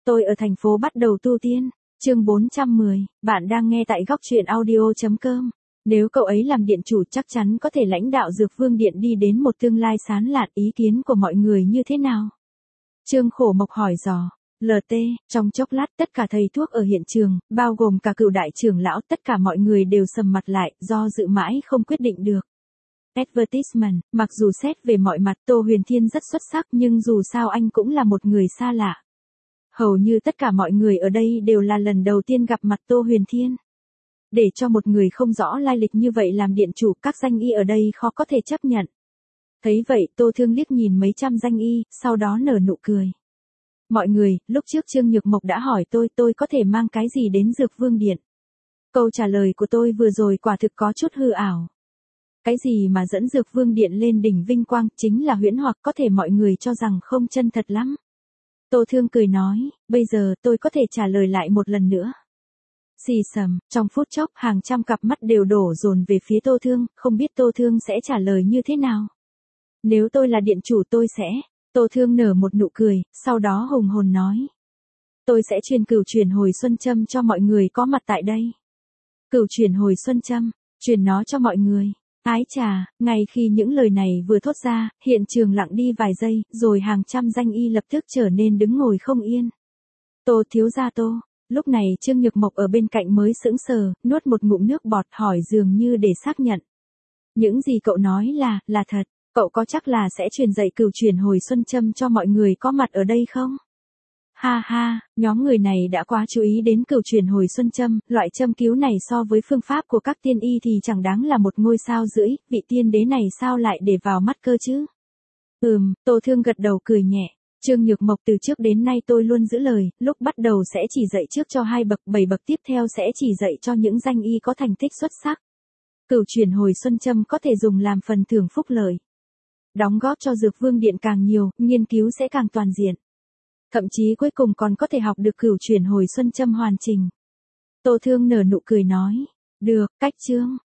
Tôi ở thành phố bắt đầu tu tiên. Chương 410, bạn đang nghe tại góc truyện audio.com. Nếu cậu ấy làm điện chủ chắc chắn có thể lãnh đạo Dược Vương Điện đi đến một tương lai sáng lạn, ý kiến của mọi người như thế nào? Trương Khổ Mộc hỏi dò. LT, trong chốc lát tất cả thầy thuốc ở hiện trường, bao gồm cả cựu đại trưởng lão, tất cả mọi người đều sầm mặt lại, do dự mãi không quyết định được. Advertisement, mặc dù xét về mọi mặt Tô Huyền Thiên rất xuất sắc nhưng dù sao anh cũng là một người xa lạ. Hầu như tất cả mọi người ở đây đều là lần đầu tiên gặp mặt Tô Huyền Thiên. Để cho một người không rõ lai lịch như vậy làm điện chủ, các danh y ở đây khó có thể chấp nhận. Thấy vậy Tô Thương liếc nhìn mấy trăm danh y, sau đó nở nụ cười. Mọi người, lúc trước Trương Nhược Mộc đã hỏi tôi có thể mang cái gì đến Dược Vương Điện. Câu trả lời của tôi vừa rồi quả thực có chút hư ảo. Cái gì mà dẫn Dược Vương Điện lên đỉnh vinh quang chính là huyễn hoặc, có thể mọi người cho rằng không chân thật lắm. Tô Thương cười nói, bây giờ tôi có thể trả lời lại một lần nữa. Xì xầm, trong phút chốc hàng trăm cặp mắt đều đổ dồn về phía Tô Thương, không biết Tô Thương sẽ trả lời như thế nào. Nếu tôi là điện chủ tôi sẽ. Tô Thương nở một nụ cười, sau đó hùng hồn nói. Tôi sẽ truyền cửu chuyển hồi xuân châm cho mọi người có mặt tại đây. Cửu chuyển hồi xuân châm, truyền nó cho mọi người. Ái chà, ngay khi những lời này vừa thốt ra, hiện trường lặng đi vài giây, rồi hàng trăm danh y lập tức trở nên đứng ngồi không yên. Tô thiếu gia Tô, lúc này Trương Nhược Mộc ở bên cạnh mới sững sờ, nuốt một ngụm nước bọt hỏi dường như để xác nhận. Những gì cậu nói là thật, cậu có chắc là sẽ truyền dạy cửu chuyển hồi xuân châm cho mọi người có mặt ở đây không? Ha ha, nhóm người này đã quá chú ý đến cửu chuyển hồi xuân châm, loại châm cứu này so với phương pháp của các tiên y thì chẳng đáng là một ngôi sao rưỡi, vị tiên đế này sao lại để vào mắt cơ chứ? Tô Thương gật đầu cười nhẹ. Trương Nhược Mộc, từ trước đến nay tôi luôn giữ lời, lúc bắt đầu sẽ chỉ dạy trước cho 2 bậc, 7 bậc tiếp theo sẽ chỉ dạy cho những danh y có thành tích xuất sắc. Cửu chuyển hồi xuân châm có thể dùng làm phần thưởng phúc lợi. Đóng góp cho Dược Vương Điện càng nhiều, nghiên cứu sẽ càng toàn diện. Thậm chí cuối cùng còn có thể học được cửu chuyển hồi xuân châm hoàn chỉnh. Tô Thương nở nụ cười nói. Được, cách chương.